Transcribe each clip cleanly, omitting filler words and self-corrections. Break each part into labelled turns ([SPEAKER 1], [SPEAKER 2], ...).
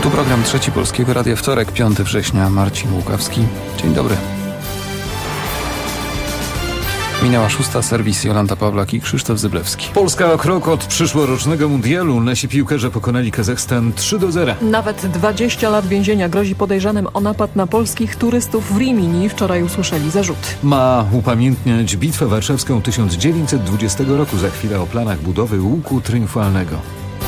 [SPEAKER 1] Tu program Trzeci Polskiego Radia, wtorek, 5 września, Marcin Łukawski. Dzień dobry. Minęła 6, serwis Jolanta Pawlak i Krzysztof Zyblewski.
[SPEAKER 2] Polska o krok od przyszłorocznego mundialu. Nasi piłkarze pokonali Kazachstan 3-0.
[SPEAKER 3] Nawet 20 lat więzienia grozi podejrzanym o napad na polskich turystów w Rimini. Wczoraj usłyszeli zarzuty.
[SPEAKER 2] Ma upamiętniać Bitwę Warszawską 1920 roku. Za chwilę o planach budowy łuku triumfalnego.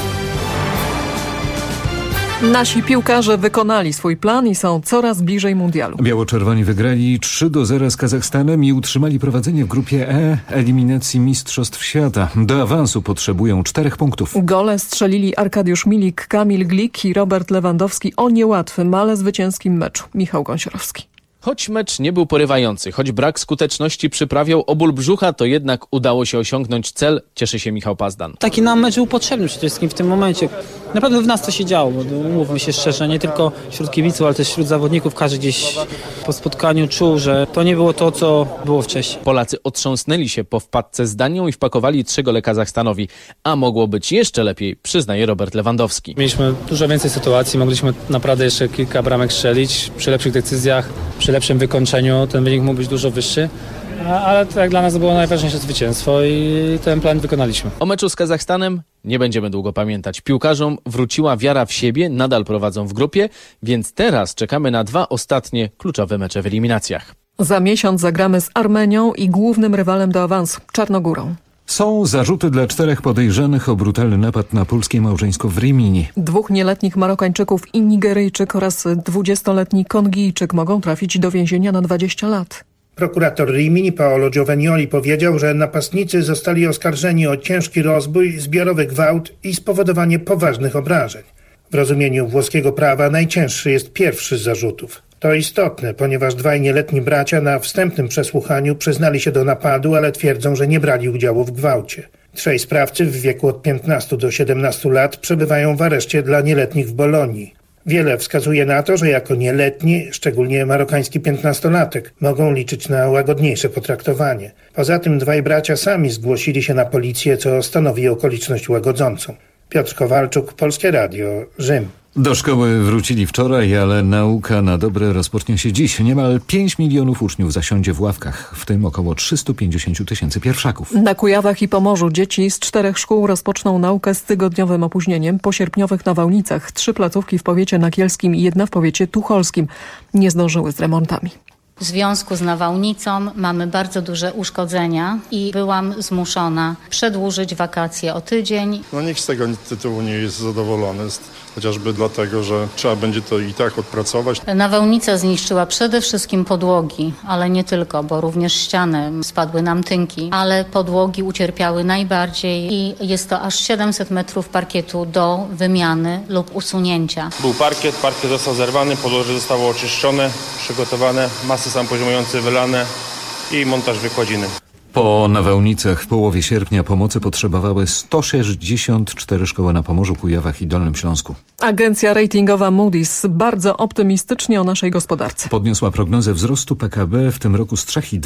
[SPEAKER 3] Nasi piłkarze wykonali swój plan i są coraz bliżej mundialu.
[SPEAKER 2] Biało-czerwoni wygrali 3-0 z Kazachstanem i utrzymali prowadzenie w grupie E eliminacji Mistrzostw Świata. Do awansu potrzebują 4 punktów.
[SPEAKER 3] Gole strzelili Arkadiusz Milik, Kamil Glik i Robert Lewandowski o niełatwym, ale zwycięskim meczu. Michał Gąsiorowski.
[SPEAKER 4] Choć mecz nie był porywający, choć brak skuteczności przyprawiał o ból brzucha, to jednak udało się osiągnąć cel, cieszy się Michał Pazdan.
[SPEAKER 5] Taki nam mecz był potrzebny przede wszystkim w tym momencie. Naprawdę w nas to się działo, bo mówmy się szczerze, nie tylko wśród kibiców, ale też wśród zawodników. Każdy gdzieś po spotkaniu czuł, że to nie było to, co było wcześniej.
[SPEAKER 4] Polacy otrząsnęli się po wpadce z Danią i wpakowali 3 gole Kazachstanowi. A mogło być jeszcze lepiej, przyznaje Robert Lewandowski.
[SPEAKER 6] Mieliśmy dużo więcej sytuacji, mogliśmy naprawdę jeszcze kilka bramek strzelić. Przy lepszych decyzjach, przy lepszym wykończeniu ten wynik mógł być dużo wyższy. Ale tak dla nas było najważniejsze zwycięstwo i ten plan wykonaliśmy.
[SPEAKER 4] O meczu z Kazachstanem nie będziemy długo pamiętać. Piłkarzom wróciła wiara w siebie, nadal prowadzą w grupie, więc teraz czekamy na 2 ostatnie kluczowe mecze w eliminacjach.
[SPEAKER 3] Za miesiąc zagramy z Armenią i głównym rywalem do awansu, Czarnogórą.
[SPEAKER 2] Są zarzuty dla 4 podejrzanych o brutalny napad na polskie małżeństwo w Rimini. 2
[SPEAKER 3] nieletnich Marokańczyków i Nigeryjczyk oraz 20-letni Kongijczyk mogą trafić do więzienia na 20 lat.
[SPEAKER 7] Prokurator Rimini Paolo Giovagnoli powiedział, że napastnicy zostali oskarżeni o ciężki rozbój, zbiorowy gwałt i spowodowanie poważnych obrażeń. W rozumieniu włoskiego prawa najcięższy jest pierwszy z zarzutów. To istotne, ponieważ 2 nieletni bracia na wstępnym przesłuchaniu przyznali się do napadu, ale twierdzą, że nie brali udziału w gwałcie. 3 sprawcy w wieku od 15 do 17 lat przebywają w areszcie dla nieletnich w Bolonii. Wiele wskazuje na to, że jako nieletni, szczególnie marokański 15-latek, mogą liczyć na łagodniejsze potraktowanie. Poza tym 2 bracia sami zgłosili się na policję, co stanowi okoliczność łagodzącą. Piotr Kowalczuk, Polskie Radio, Rzym.
[SPEAKER 2] Do szkoły wrócili wczoraj, ale nauka na dobre rozpocznie się dziś. Niemal 5 milionów uczniów zasiądzie w ławkach, w tym około 350 000 pierwszaków.
[SPEAKER 3] Na Kujawach i Pomorzu dzieci z 4 szkół rozpoczną naukę z tygodniowym opóźnieniem. Po sierpniowych nawałnicach 3 placówki w powiecie nakielskim i 1 w powiecie tucholskim nie zdążyły z remontami.
[SPEAKER 8] W związku z nawałnicą mamy bardzo duże uszkodzenia i byłam zmuszona przedłużyć wakacje o tydzień.
[SPEAKER 9] Nikt z tego tytułu nie jest zadowolony, chociażby dlatego, że trzeba będzie to i tak odpracować.
[SPEAKER 8] Nawałnica zniszczyła przede wszystkim podłogi, ale nie tylko, bo również ściany, spadły nam tynki, ale podłogi ucierpiały najbardziej i jest to aż 700 metrów parkietu do wymiany lub usunięcia.
[SPEAKER 10] Był parkiet został zerwany, podłoże zostało oczyszczone, przygotowane, masy sampoziomujące wylane i montaż wykładziny.
[SPEAKER 2] Po nawałnicach w połowie sierpnia pomocy potrzebowały 164 szkoły na Pomorzu, Kujawach i Dolnym Śląsku.
[SPEAKER 3] Agencja ratingowa Moody's bardzo optymistycznie o naszej gospodarce.
[SPEAKER 2] Podniosła prognozę wzrostu PKB w tym roku z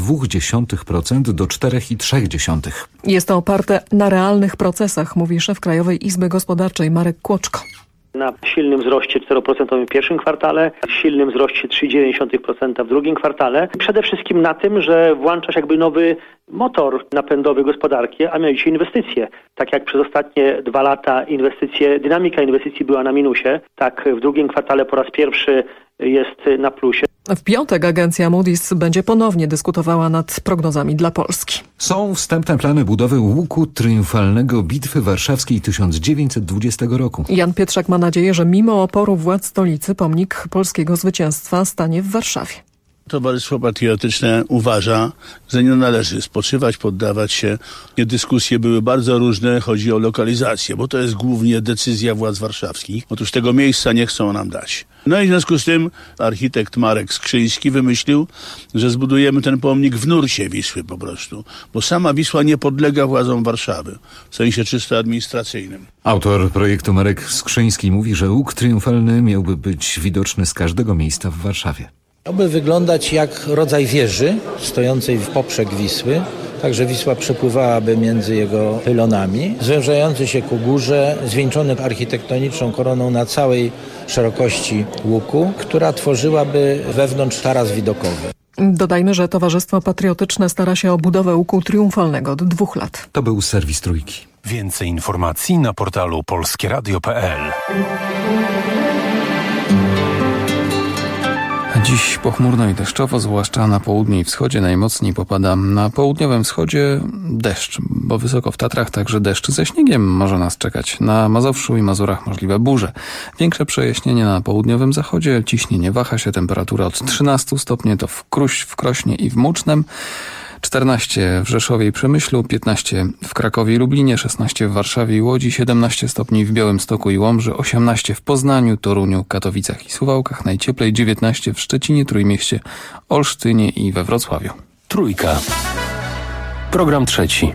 [SPEAKER 2] 3,2% do 4,3%.
[SPEAKER 3] Jest to oparte na realnych procesach, mówi szef Krajowej Izby Gospodarczej Marek Kłoczko.
[SPEAKER 11] Na silnym wzroście 4% w pierwszym kwartale, silnym wzroście 3,9% w drugim kwartale. Przede wszystkim na tym, że włącza się jakby nowy motor napędowy gospodarki, a mianowicie inwestycje. Tak jak przez ostatnie 2 lata dynamika inwestycji była na minusie, tak w drugim kwartale po raz pierwszy jest na plusie.
[SPEAKER 3] W piątek agencja Moody's będzie ponownie dyskutowała nad prognozami dla Polski.
[SPEAKER 2] Są wstępne plany budowy łuku triumfalnego Bitwy Warszawskiej 1920 roku.
[SPEAKER 3] Jan Pietrzak ma nadzieję, że mimo oporu władz stolicy pomnik polskiego zwycięstwa stanie w Warszawie.
[SPEAKER 12] Towarzystwo Patriotyczne uważa, że nie należy spoczywać, poddawać się. Dyskusje były bardzo różne, chodzi o lokalizację, bo to jest głównie decyzja władz warszawskich. Otóż tego miejsca nie chcą nam dać. No i w związku z tym architekt Marek Skrzyński wymyślił, że zbudujemy ten pomnik w nurcie Wisły po prostu, bo sama Wisła nie podlega władzom Warszawy, w sensie czysto administracyjnym.
[SPEAKER 2] Autor projektu Marek Skrzyński mówi, że łuk triumfalny miałby być widoczny z każdego miejsca w Warszawie.
[SPEAKER 13] Miałby wyglądać jak rodzaj wieży stojącej w poprzek Wisły, także Wisła przepływałaby między jego pylonami. Zwężający się ku górze, zwieńczony architektoniczną koroną na całej szerokości łuku, która tworzyłaby wewnątrz taras widokowy.
[SPEAKER 3] Dodajmy, że Towarzystwo Patriotyczne stara się o budowę łuku triumfalnego od 2 lat.
[SPEAKER 2] To był serwis Trójki.
[SPEAKER 14] Więcej informacji na portalu polskieradio.pl.
[SPEAKER 1] Dziś pochmurno i deszczowo, zwłaszcza na południu i wschodzie. Najmocniej popada na południowym wschodzie deszcz, bo wysoko w Tatrach także deszcz ze śniegiem może nas czekać. Na Mazowszu i Mazurach możliwe burze. Większe przejaśnienie na południowym zachodzie. Ciśnienie waha się, temperatura od 13 stopni to w Krośnie i w Mucznem. 14 w Rzeszowie i Przemyślu, 15 w Krakowie i Lublinie, 16 w Warszawie i Łodzi, 17 stopni w Białymstoku i Łomży, 18 w Poznaniu, Toruniu, Katowicach i Suwałkach, najcieplej 19 w Szczecinie, Trójmieście, Olsztynie i we Wrocławiu.
[SPEAKER 14] Trójka. Program trzeci.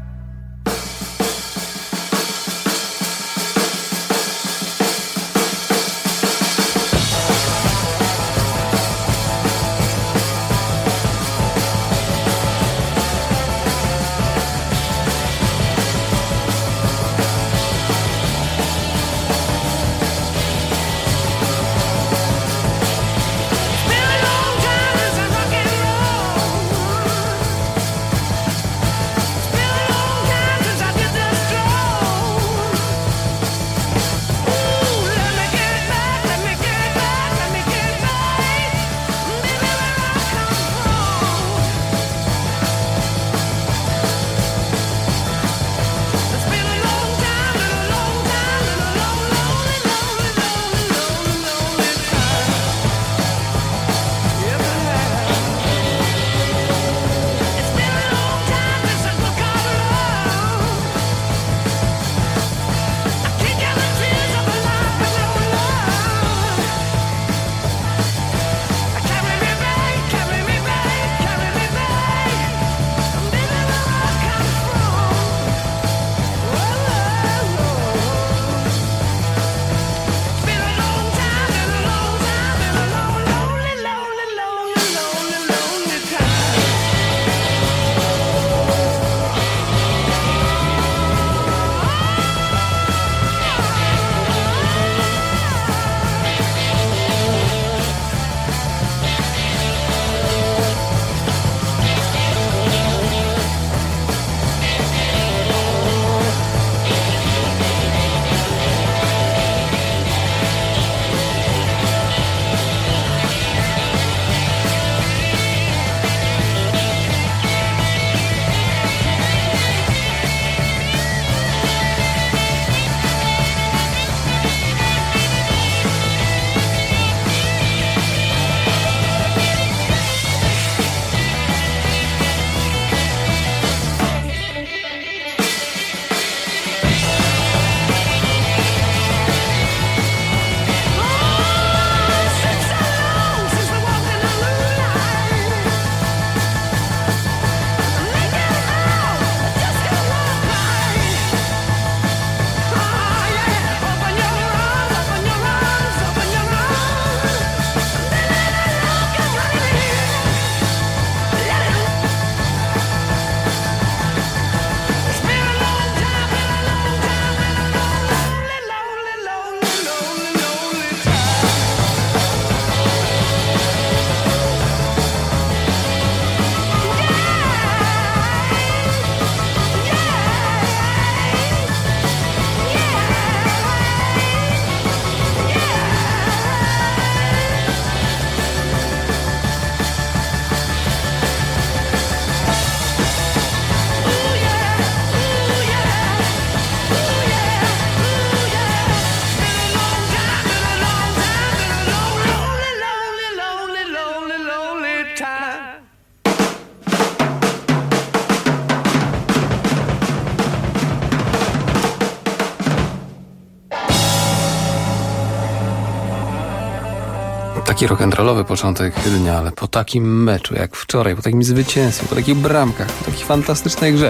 [SPEAKER 1] Taki rock'n'rollowy początek dnia, ale po takim meczu jak wczoraj, po takim zwycięstwie, po takich bramkach, po takiej fantastycznej grze,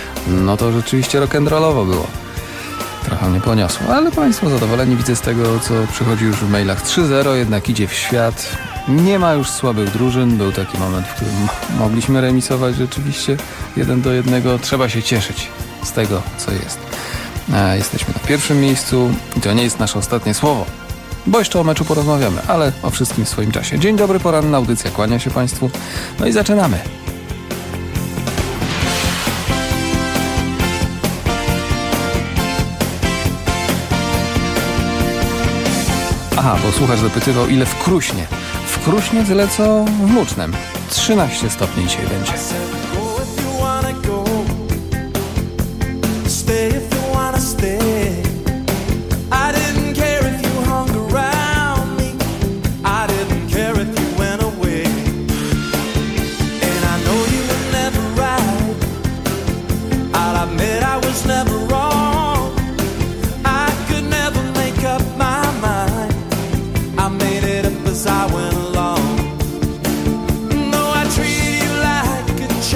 [SPEAKER 1] no to rzeczywiście rock'n'rollowo było. Trochę mnie poniosło, ale Państwo zadowoleni widzę z tego, co przychodzi już w mailach. 3-0 jednak idzie w świat. Nie ma już słabych drużyn. Był taki moment, w którym mogliśmy remisować rzeczywiście 1-1. Trzeba się cieszyć z tego, co jest. Jesteśmy na pierwszym miejscu i to nie jest nasze ostatnie słowo, bo jeszcze o meczu porozmawiamy, ale o wszystkim w swoim czasie. Dzień dobry, poranna audycja, kłania się Państwu. No i zaczynamy. Aha, bo słuchacz zapytywał, ile w Kruśnie. W Kruśnie tyle, co w Mucznem. 13 stopni dzisiaj będzie.
[SPEAKER 15] I went along. No, I treated you like a child.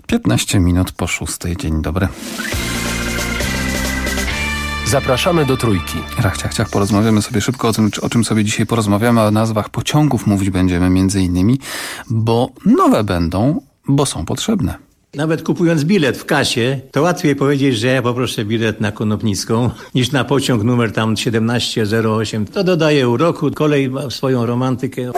[SPEAKER 1] 15 minut po 6. Dzień dobry.
[SPEAKER 14] Zapraszamy do Trójki.
[SPEAKER 1] Ciach, porozmawiamy sobie szybko o czym sobie dzisiaj porozmawiamy. O nazwach pociągów mówić będziemy między innymi, bo nowe będą, bo są potrzebne.
[SPEAKER 15] Nawet kupując bilet w kasie, to łatwiej powiedzieć, że ja poproszę bilet na Konopnicką, niż na pociąg numer tam 1708. To dodaje uroku, kolej ma swoją romantykę.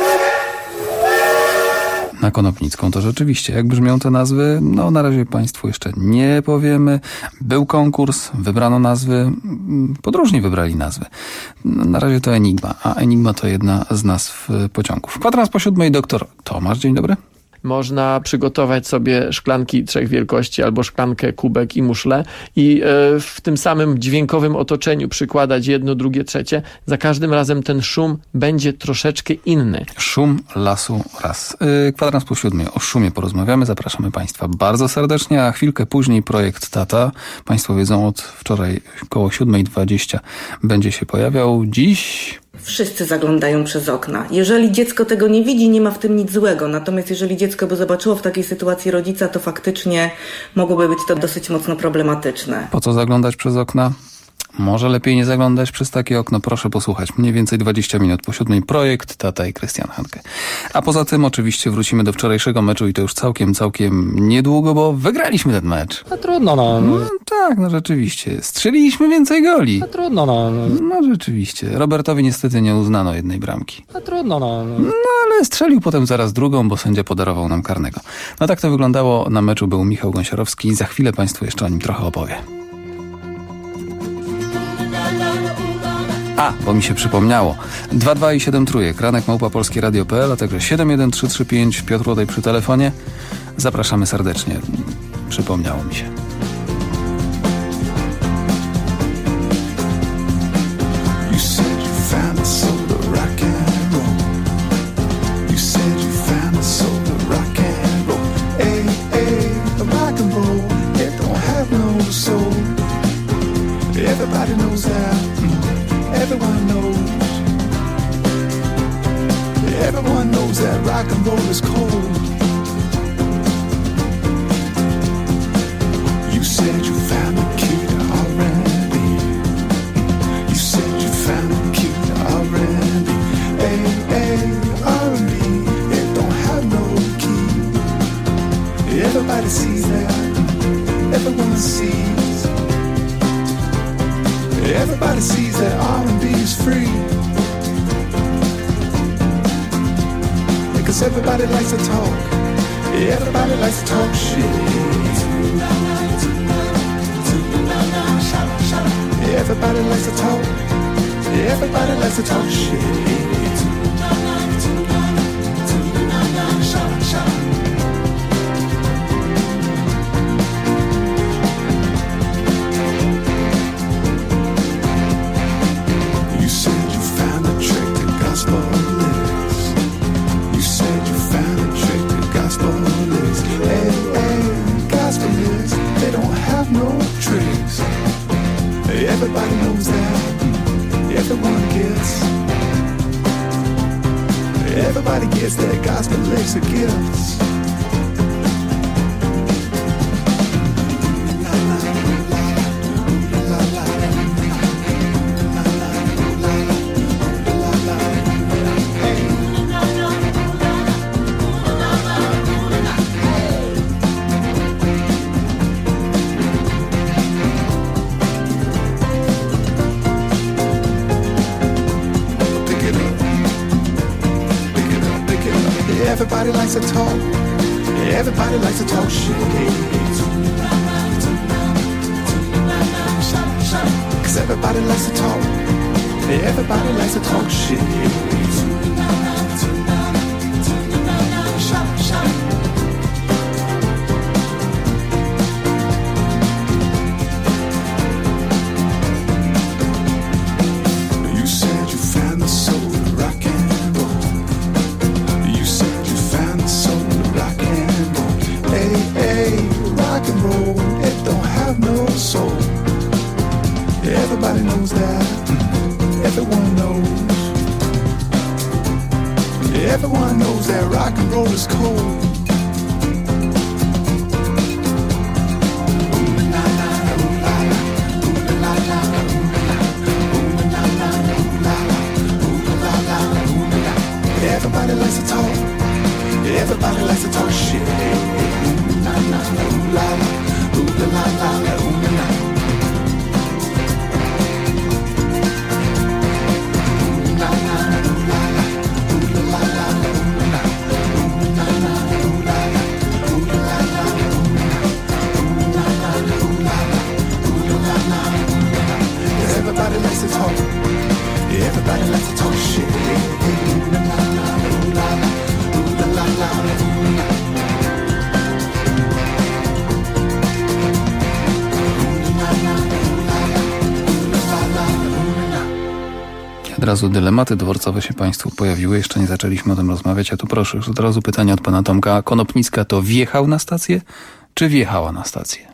[SPEAKER 1] Na Konopnicką to rzeczywiście. Jak brzmią te nazwy? No na razie Państwu jeszcze nie powiemy. Był konkurs, wybrano nazwy, podróżni wybrali nazwy. Na razie to Enigma, a Enigma to jedna z nazw pociągów. 6:45 doktor Tomasz, dzień dobry.
[SPEAKER 16] Można przygotować sobie szklanki 3 wielkości albo szklankę, kubek i muszlę i w tym samym dźwiękowym otoczeniu przykładać jedno, drugie, trzecie. Za każdym razem ten szum będzie troszeczkę inny.
[SPEAKER 1] Szum lasu raz. 6:45 o szumie porozmawiamy. Zapraszamy Państwa bardzo serdecznie, a chwilkę później projekt Tata. Państwo wiedzą, od wczoraj koło 7:20 będzie się pojawiał. Dziś...
[SPEAKER 17] Wszyscy zaglądają przez okna. Jeżeli dziecko tego nie widzi, nie ma w tym nic złego. Natomiast jeżeli dziecko by zobaczyło w takiej sytuacji rodzica, to faktycznie mogłoby być to dosyć mocno problematyczne.
[SPEAKER 1] Po co zaglądać przez okna? Może lepiej nie zaglądać przez takie okno. Proszę posłuchać. Mniej więcej 20 minut po 7. Projekt Tata i Krystian Hanke. A poza tym oczywiście wrócimy do wczorajszego meczu i to już całkiem niedługo, bo wygraliśmy ten mecz.
[SPEAKER 6] A trudno, no.
[SPEAKER 1] Tak, rzeczywiście. Strzeliliśmy więcej goli.
[SPEAKER 6] A trudno, no.
[SPEAKER 1] No rzeczywiście. Robertowi niestety nie uznano jednej bramki.
[SPEAKER 6] A trudno, no.
[SPEAKER 1] No ale strzelił potem zaraz drugą, bo sędzia podarował nam karnego. No tak to wyglądało. Na meczu był Michał Gąsiorowski. Za chwilę Państwu jeszcze o nim trochę opowie. Bo mi się przypomniało. 22 i 7 trójek. ranek@polskieradio.pl, a także 71335. Piotr Łodej przy telefonie. Zapraszamy serdecznie. Przypomniało mi się.
[SPEAKER 18] Everybody knows that. Everyone knows that rock and roll is cold. You said you found the key to R&B. You said you found the key to R&B. R&B, it don't have no key. Everybody sees that. Everyone sees. Everybody sees that R&B is free. Cause everybody likes to talk. Everybody likes to talk shit. Everybody likes to talk. Everybody likes to talk shit. You said you found the trick to gospel lyrics. You said you found the trick to gospel lyrics. Gospel lyrics, they don't have no tricks. Everybody knows that. Everyone gets. Everybody gets that gospel lyrics are gifts. Everybody likes to talk. Everybody likes to talk shit. Cause everybody likes to talk. Everybody likes to talk shit. You said you found the soul of rock and roll. You said you found the soul of rock and roll. Rock and roll, it don't have no soul. Everybody knows that. Everyone knows. Everyone knows that rock and roll is cold.
[SPEAKER 1] razu dylematy dworcowe się Państwu pojawiły. Jeszcze nie zaczęliśmy o tym rozmawiać, a tu proszę, już od razu pytanie od pana Tomka. Konopnicka to wjechał na stację, czy wjechała na stację?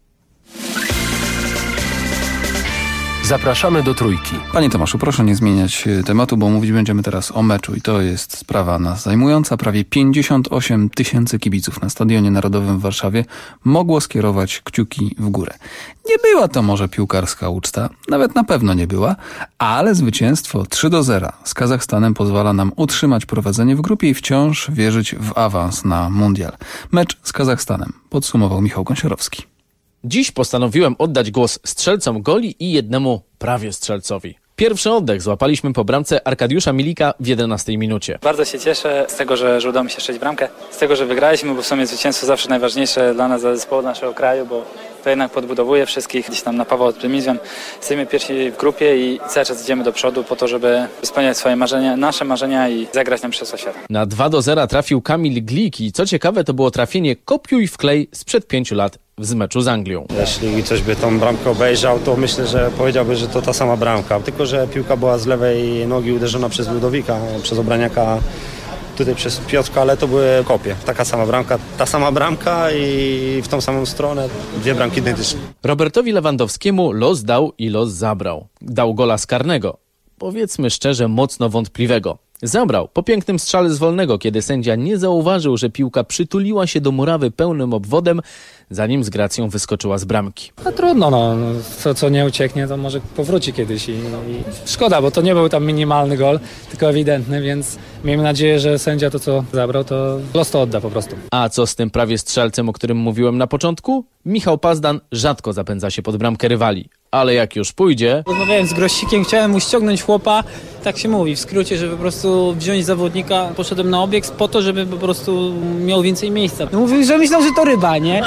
[SPEAKER 14] Zapraszamy do Trójki.
[SPEAKER 1] Panie Tomaszu, proszę nie zmieniać tematu, bo mówić będziemy teraz o meczu i to jest sprawa nas zajmująca. Prawie 58 000 kibiców na Stadionie Narodowym w Warszawie mogło skierować kciuki w górę. Nie była to może piłkarska uczta, nawet na pewno nie była, ale zwycięstwo 3-0 z Kazachstanem pozwala nam utrzymać prowadzenie w grupie i wciąż wierzyć w awans na mundial. Mecz z Kazachstanem podsumował Michał Gąsiorowski.
[SPEAKER 4] Dziś postanowiłem oddać głos strzelcom goli i jednemu prawie strzelcowi. Pierwszy oddech złapaliśmy po bramce Arkadiusza Milika w 11 minucie.
[SPEAKER 6] Bardzo się cieszę z tego, że udało mi się strzelić bramkę, z tego, że wygraliśmy, bo w sumie zwycięstwo zawsze najważniejsze dla nas, dla zespołu naszego kraju, bo to jednak podbudowuje wszystkich, gdzieś tam napawa optymizmem. Jesteśmy pierwsi w grupie i cały czas idziemy do przodu po to, żeby spełniać swoje marzenia, nasze marzenia i zagrać na Mistrzostwa Świata.
[SPEAKER 4] Na 2-0 trafił Kamil Glik i co ciekawe to było trafienie kopiuj wklej sprzed 5 lat z meczu z Anglią.
[SPEAKER 10] Jeśli ktoś by tą bramkę obejrzał, to myślę, że powiedziałby, że to ta sama bramka. Tylko że piłka była z lewej nogi uderzona przez Ludowika, przez obraniaka, tutaj przez Piotrka, ale to były kopie. Taka sama bramka, ta sama bramka i w tą samą stronę dwie bramki identyczne.
[SPEAKER 4] Robertowi Lewandowskiemu los dał i los zabrał. Dał gola z karnego. Powiedzmy szczerze, mocno wątpliwego. Zabrał po pięknym strzale z wolnego, kiedy sędzia nie zauważył, że piłka przytuliła się do murawy pełnym obwodem, zanim z gracją wyskoczyła z bramki.
[SPEAKER 6] No trudno, to co nie ucieknie, to może powróci kiedyś i szkoda, bo to nie był tam minimalny gol, tylko ewidentny, więc miejmy nadzieję, że sędzia to co zabrał, to los to odda po prostu.
[SPEAKER 4] A co z tym prawie strzelcem, o którym mówiłem na początku? Michał Pazdan rzadko zapędza się pod bramkę rywali, ale jak już pójdzie...
[SPEAKER 5] Rozmawiałem z Grosikiem, chciałem mu ściągnąć chłopa, tak się mówi w skrócie, żeby po prostu wziąć zawodnika, poszedłem na obieg po to, żeby po prostu miał więcej miejsca. No mówił, że myślał, że to ryba, nie?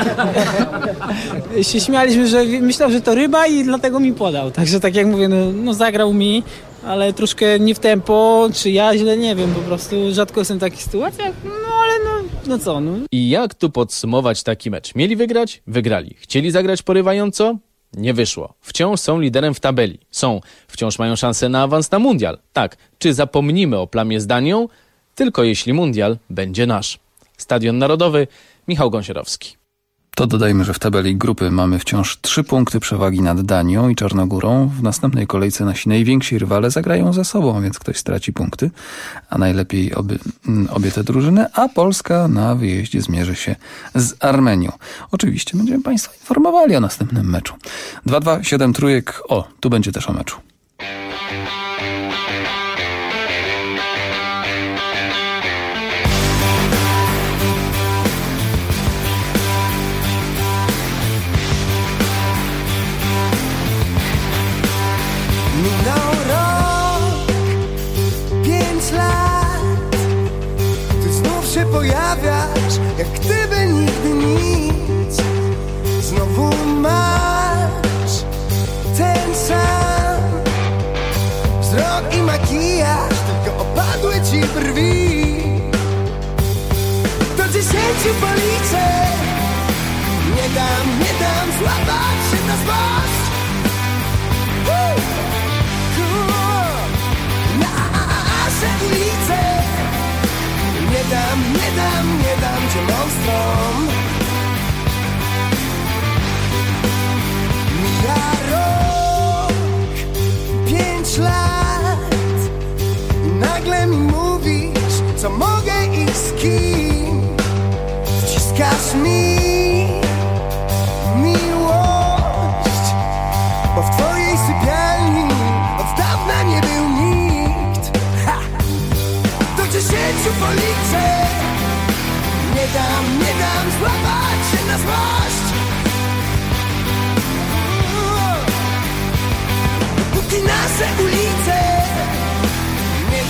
[SPEAKER 5] się śmialiśmy, że myślał, że to ryba i dlatego mi podał. Także tak jak mówię, no zagrał mi, ale troszkę nie w tempo, czy ja źle, nie wiem, po prostu rzadko jestem w takich sytuacjach, no co.
[SPEAKER 4] I jak tu podsumować taki mecz? Mieli wygrać? Wygrali. Chcieli zagrać porywająco? Nie wyszło. Wciąż są liderem w tabeli. Wciąż mają szansę na awans na mundial. Tak, czy zapomnimy o plamie z Danią? Tylko jeśli mundial będzie nasz. Stadion Narodowy, Michał Gąsiorowski.
[SPEAKER 1] To dodajmy, że w tabeli grupy mamy wciąż 3 punkty przewagi nad Danią i Czarnogórą. W następnej kolejce nasi najwięksi rywale zagrają ze sobą, więc ktoś straci punkty, a najlepiej obie te drużyny, a Polska na wyjeździe zmierzy się z Armenią. Oczywiście będziemy Państwa informowali o następnym meczu. 2-2-7 trójek. O, tu będzie też o meczu.
[SPEAKER 18] Minął rok, 5 lat, ty znów się pojawiasz, jak gdyby nigdy nic. Znowu masz ten sam wzrok i makijaż, tylko opadły ci brwi. Do 10 policzę, nie dam złapać się na złość. Nasze ulice nie dam cię monstrom. Mija rok, 5 lat i nagle mi mówisz, co mogę i z kim. Wciskasz mi miłość, bo w twojej sypialni od dawna nie był nikt. Do 10 policzę, nie dam złapać się na złość. Póki nasze ulice nie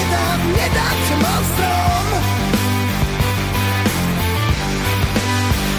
[SPEAKER 18] dam cię monstrom.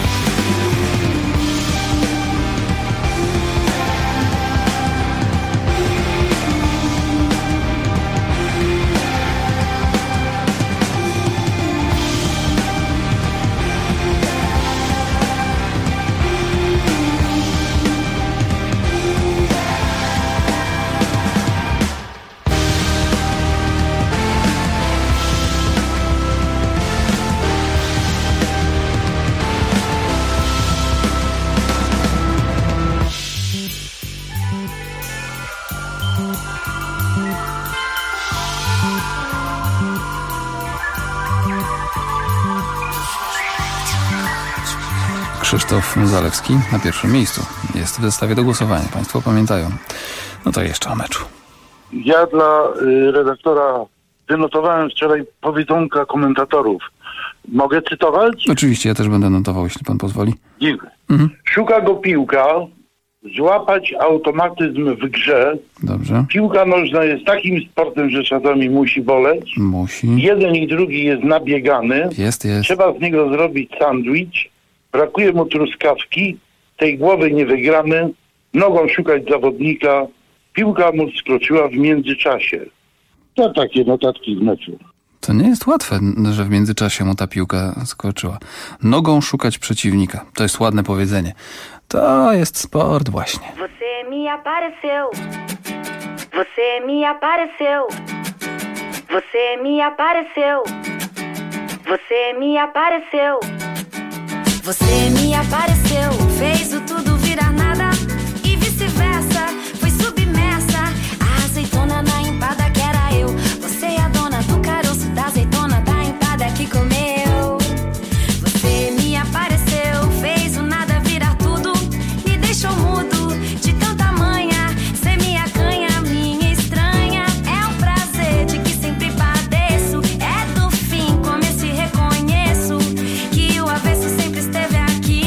[SPEAKER 1] Krzysztof Zalewski na pierwszym miejscu. Jest w zestawie do głosowania. Państwo pamiętają. No to jeszcze o meczu.
[SPEAKER 19] Ja dla redaktora wynotowałem wczoraj powiedzonka komentatorów. Mogę cytować?
[SPEAKER 1] Oczywiście, ja też będę notował, jeśli pan pozwoli.
[SPEAKER 19] Dziękuję. Szuka go piłka, złapać automatyzm w grze.
[SPEAKER 1] Dobrze.
[SPEAKER 19] Piłka nożna jest takim sportem, że czasami musi boleć.
[SPEAKER 1] Musi.
[SPEAKER 19] Jeden i drugi jest nabiegany.
[SPEAKER 1] Jest.
[SPEAKER 19] Trzeba z niego zrobić sandwich. Brakuje mu truskawki. Tej głowy nie wygramy. Nogą szukać zawodnika. Piłka mu skroczyła w międzyczasie. To takie notatki z meczu.
[SPEAKER 1] To nie jest łatwe, że w międzyczasie mu ta piłka skoczyła. Nogą szukać przeciwnika. To jest ładne powiedzenie. To jest sport właśnie.
[SPEAKER 20] Você me apareceu. Você me apareceu. Você me apareceu. Você me apareceu. Você me apareceu. Fez o tudo virar nada e vice-versa. Foi submersa. A azeitona na empada que era eu. Você é a dona do caroço da azeitona da empada que comeu. Você me apareceu. Fez o nada virar tudo. Me deixou mudo de tanta manha. Cê me acanha, minha estranha. É um prazer de que sempre padeço. É do fim, começo e reconheço que o avesso sempre esteve aqui.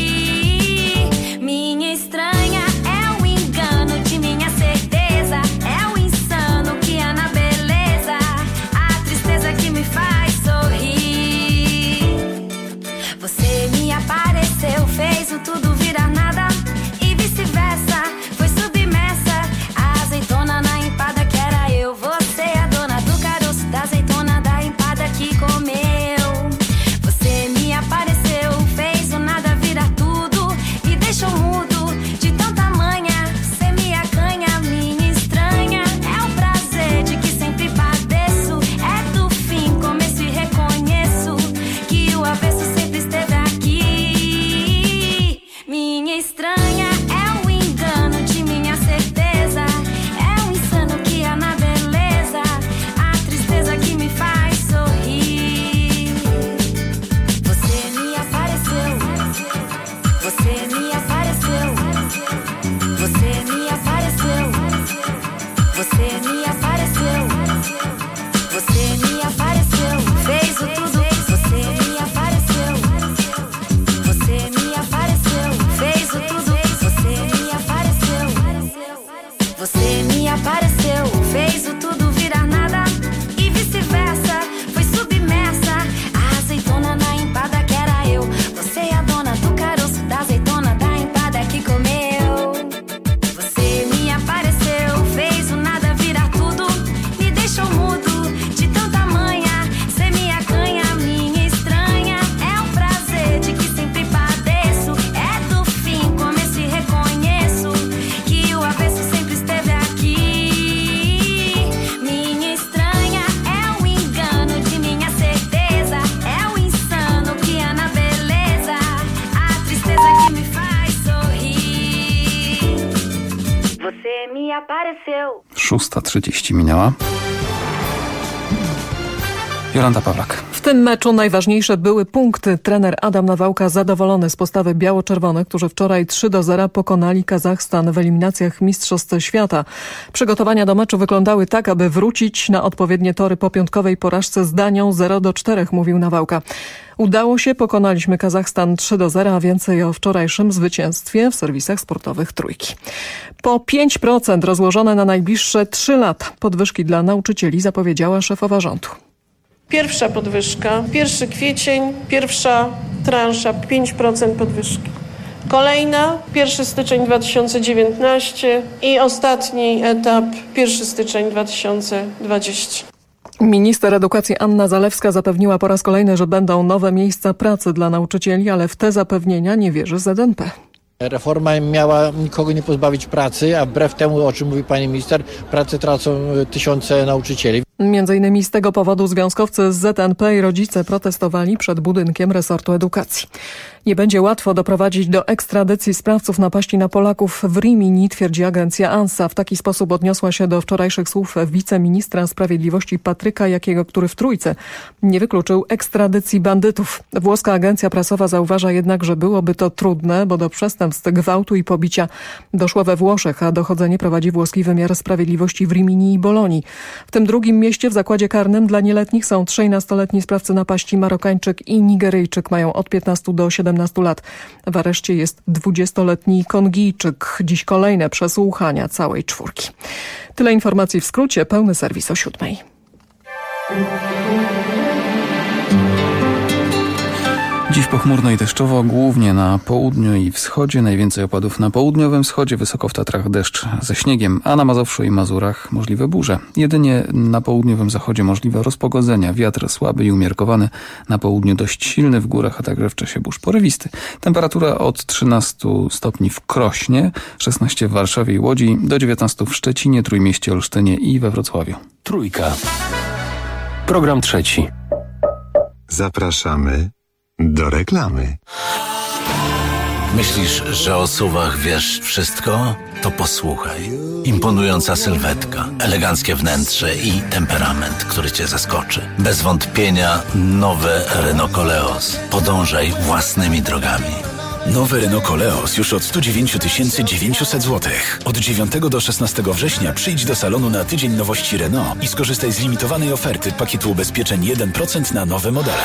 [SPEAKER 20] Minha estranha é o engano de minha certeza. É o insano que há na beleza. A tristeza que me faz sorrir. Você me apareceu, fez o tudo virar nada e vice-versa. Foi submersa. A azeitona na empada que era eu. Você é a dona do caroço da azeitona da empada que comeu. Você me apareceu, fez o nada virar tudo. Me deixou mudo de tanta manha. Cê me acanha, minha estranha. É um prazer de que sempre padeço. É do fim, começo e reconheço que o avesso sempre esteve aqui. Minha estranha é o engano de minha certeza. É um insano que há na beleza. A tristeza que me faz sorrir. Você me apareceu. Você me apareceu. Você me apareceu. Você me apareceu. Você me apareceu. Fez o tudo. Você me apareceu. Você me apareceu. Fez o tudo. Você me apareceu. Você me apareceu. Fez o tudo virar nada e vice-versa. Foi submersa. A azeitona na empada que era eu. Você é a dona do caroço da azeitona da empada que comeu. Você me apareceu. Fez o nada virar tudo. Me deixou mudo de tanta manha. Cê me acanha, minha estranha. É um prazer de que sempre padeço. É do fim, começo e reconheço que o avesso sempre esteve aqui. Minha estranha é o engano de minha certeza. É o insano que há na beleza. A tristeza que me faz sorrir. Você me apareceu.
[SPEAKER 1] 6:30 minęła. Jolanta Pawlak.
[SPEAKER 3] W tym meczu najważniejsze były punkty. Trener Adam Nawałka zadowolony z postawy biało-czerwonych, którzy wczoraj 3-0 pokonali Kazachstan w eliminacjach Mistrzostw Świata. Przygotowania do meczu wyglądały tak, aby wrócić na odpowiednie tory po piątkowej porażce z Danią 0-4, mówił Nawałka. Udało się, pokonaliśmy Kazachstan 3-0, a więcej o wczorajszym zwycięstwie w serwisach sportowych Trójki. Po 5% rozłożone na najbliższe 3 lata podwyżki dla nauczycieli zapowiedziała szefowa rządu.
[SPEAKER 21] Pierwsza podwyżka, 1 kwiecień, pierwsza transza, 5% podwyżki. Kolejna, 1 styczeń 2019 i ostatni etap, 1 styczeń 2020.
[SPEAKER 3] Minister edukacji Anna Zalewska zapewniła po raz kolejny, że będą nowe miejsca pracy dla nauczycieli, ale w te zapewnienia nie wierzy ZNP.
[SPEAKER 13] Reforma miała nikogo nie pozbawić pracy, a wbrew temu, o czym mówi pani minister, pracę tracą tysiące nauczycieli.
[SPEAKER 3] Między innymi z tego powodu związkowcy z ZNP i rodzice protestowali przed budynkiem resortu edukacji. Nie będzie łatwo doprowadzić do ekstradycji sprawców napaści na Polaków w Rimini, twierdzi agencja ANSA. W taki sposób odniosła się do wczorajszych słów wiceministra sprawiedliwości Patryka Jakiego, który w Trójce nie wykluczył ekstradycji bandytów. Włoska agencja prasowa zauważa jednak, że byłoby to trudne, bo do przestępstw gwałtu i pobicia doszło we Włoszech, a dochodzenie prowadzi włoski wymiar sprawiedliwości w Rimini i Bolonii. W tym drugim mieście w zakładzie karnym dla nieletnich są 3 nastoletni sprawcy napaści, Marokańczyk i Nigeryjczyk, mają od 15 do 17 lat. W areszcie jest 20-letni Kongijczyk. Dziś kolejne przesłuchania całej czwórki. Tyle informacji w skrócie, pełny serwis o 7:00.
[SPEAKER 1] Dziś pochmurno i deszczowo, głównie na południu i wschodzie. Najwięcej opadów na południowym wschodzie, wysoko w Tatrach deszcz ze śniegiem, a na Mazowszu i Mazurach możliwe burze. Jedynie na południowym zachodzie możliwe rozpogodzenia. Wiatr słaby i umiarkowany, na południu dość silny, w górach, a także w czasie burz porywisty. Temperatura od 13 stopni w Krośnie, 16 w Warszawie i Łodzi, do 19 w Szczecinie, Trójmieście, Olsztynie i we Wrocławiu.
[SPEAKER 14] Trójka. Program trzeci.
[SPEAKER 7] Zapraszamy do reklamy.
[SPEAKER 22] Myślisz, że o SUV-ach wiesz wszystko? To posłuchaj. Imponująca sylwetka, eleganckie wnętrze i temperament, który cię zaskoczy. Bez wątpienia nowe Renault Koleos. Podążaj własnymi drogami.
[SPEAKER 23] Nowy Renault Koleos już od 109 900 zł. Od 9 do 16 września przyjdź do salonu na tydzień nowości Renault i skorzystaj z limitowanej oferty pakietu ubezpieczeń 1% na nowe modele.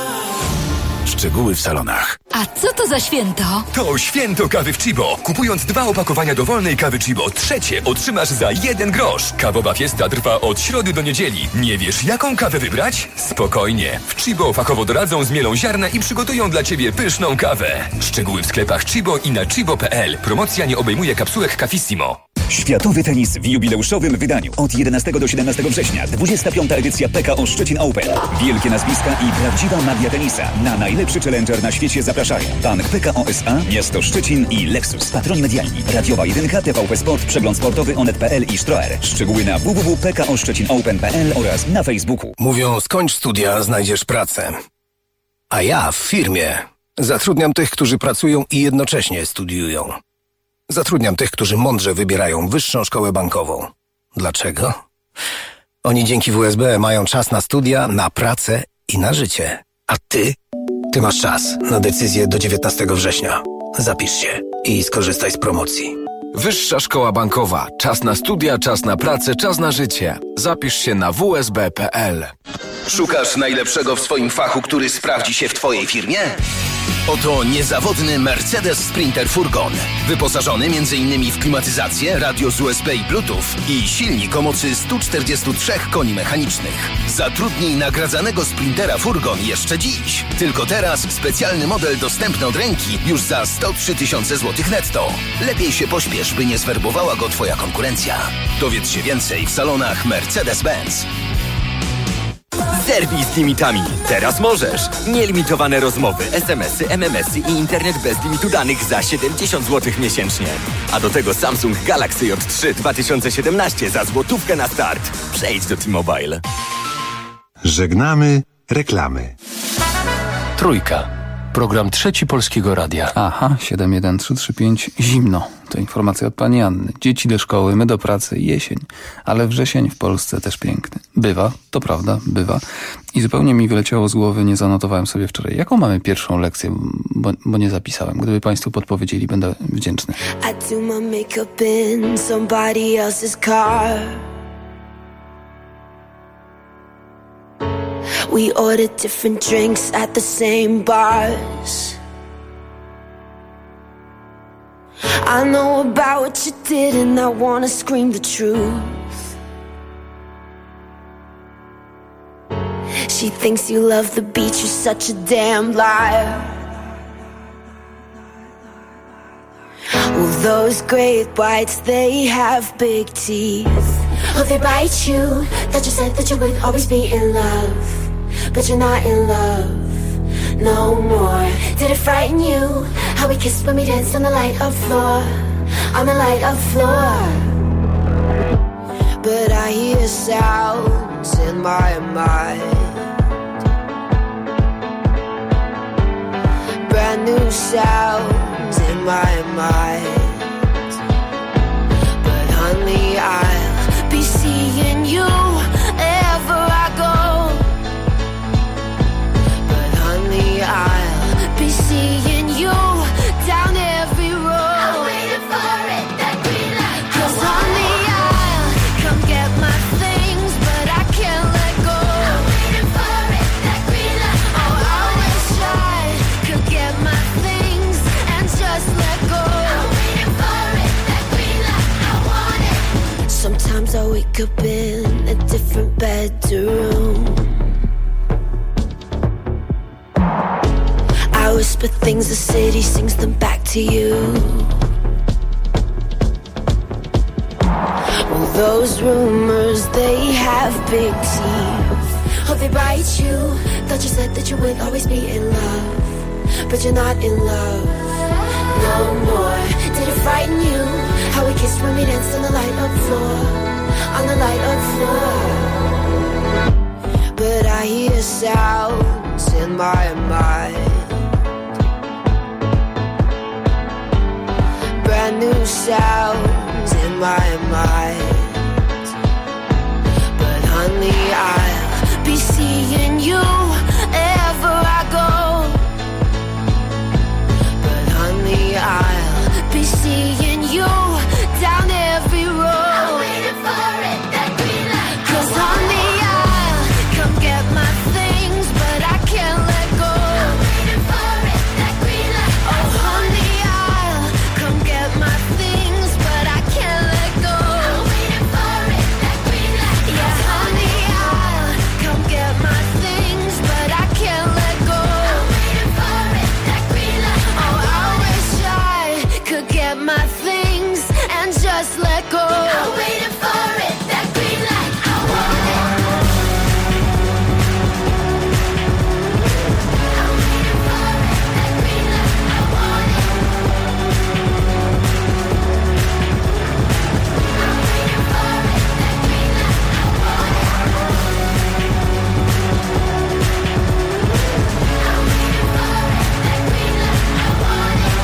[SPEAKER 23] Szczegóły w salonach.
[SPEAKER 24] A co to za święto?
[SPEAKER 25] To święto kawy w Chibo. Kupując 2 opakowania dowolnej kawy Chibo, trzecie otrzymasz za 1 grosz. Kawowa fiesta trwa od środy do niedzieli. Nie wiesz, jaką kawę wybrać? Spokojnie. W Chibo fachowo doradzą, zmielą ziarna i przygotują dla ciebie pyszną kawę. Szczegóły w sklepach Chibo i na chibo.pl. Promocja nie obejmuje kapsułek Cafissimo.
[SPEAKER 26] Światowy tenis w jubileuszowym wydaniu. Od 11 do 17 września 25. edycja PKO Szczecin Open. Wielkie nazwiska i prawdziwa magia tenisa. Na najlepszy challenger na świecie zapraszają Bank PKO SA, Miasto Szczecin i Lexus. Patroni medialni. Radiowa 1, TVP Sport, Przegląd Sportowy, Onet.pl i Stroer. Szczegóły na www.pkoszczecinopen.pl oraz na Facebooku.
[SPEAKER 27] Mówią, skończ studia, znajdziesz pracę. A ja w firmie zatrudniam tych, którzy pracują i jednocześnie studiują. Zatrudniam tych, którzy mądrze wybierają wyższą szkołę bankową. Dlaczego? Oni dzięki WSB mają czas na studia, na pracę i na życie. A ty? Ty masz czas na decyzję do 19 września. Zapisz się i skorzystaj z promocji.
[SPEAKER 28] Wyższa szkoła bankowa. Czas na studia, czas na pracę, czas na życie. Zapisz się na wsb.pl.
[SPEAKER 27] Szukasz najlepszego w swoim fachu, który sprawdzi się w twojej firmie? Oto niezawodny Mercedes Sprinter Furgon. Wyposażony m.in. w klimatyzację, radio z USB i Bluetooth i silnik o mocy 143 koni mechanicznych. Zatrudnij nagradzanego Sprintera Furgon jeszcze dziś. Tylko teraz specjalny model dostępny od ręki już za 103 000 złotych netto. Lepiej się pośpiesz, by nie zwerbowała go twoja konkurencja. Dowiedz się więcej w salonach Mercedes-Benz.
[SPEAKER 29] Zerwij z limitami. Teraz możesz. Nielimitowane rozmowy, SMS-y, MMS-y i internet bez limitu danych za 70 zł miesięcznie. A do tego Samsung Galaxy J3 2017 za złotówkę na start. Przejdź do T-Mobile.
[SPEAKER 7] Żegnamy reklamy.
[SPEAKER 14] Trójka. Program trzeci Polskiego Radia.
[SPEAKER 1] Aha, 71335. Zimno. To informacja od pani Anny. Dzieci do szkoły, my do pracy, jesień. Ale wrzesień w Polsce też piękny. Bywa, to prawda, bywa. I zupełnie mi wyleciało z głowy, nie zanotowałem sobie wczoraj. Jaką mamy pierwszą lekcję, bo nie zapisałem. Gdyby państwo podpowiedzieli, będę wdzięczny.
[SPEAKER 30] I do my makeup in somebody else's car. We ordered different drinks at the same bars. I know about what you did and I wanna scream the truth. She thinks you love the beach, you're such a damn liar. Well, those great whites, they have big teeth. Oh, they bite you, that you said that you would always be in love. But you're not in love no more. Did it frighten you how we kissed when we danced on the light of floor? On the light of floor. but I hear sounds in my mind. Brand new sounds in my mind. But honey, I'll be seeing you ever I go. But honey, I'll be seeing you down every road. I'm waiting for it, that green light. 'Cause honey, I'll come get my things, but I can't let go. I'm waiting for it, that green light. Oh, I wish I could get my things and just let go. I'm waiting for it, that green light. I want it. Sometimes I wake up in a different bedroom. I whisper things, the city sings them back to you. Well, those rumors, they have big teeth. Oh, they bite you. Thought you said that you would always be in love, but you're not in love no more. Did it frighten you? How we kissed when we danced on the light up floor, on the light up floor. But I hear sounds in my mind. Brand new sounds in my mind. But honey, I'll be seeing you ever I go. But honey, I'll be seeing you down every road. I'm waiting for it, that green light. 'Cause honey, I'll come get my things, but I can't let go. I'm waiting for it, that green light. Oh honey, I'll come get my things, but I can't let go. I'm waiting for it, that green light. Yeah, honey, I'll come get my things, but I can't let go. I'm waiting for it, that green light. Oh, I wish I could get my things and just let go. I'm waiting for it, that green light. I want it. I'm waiting for it, that green light. I want it. I'm waiting for it, that green light. I want it. I'm waiting for it, that green light. I want it.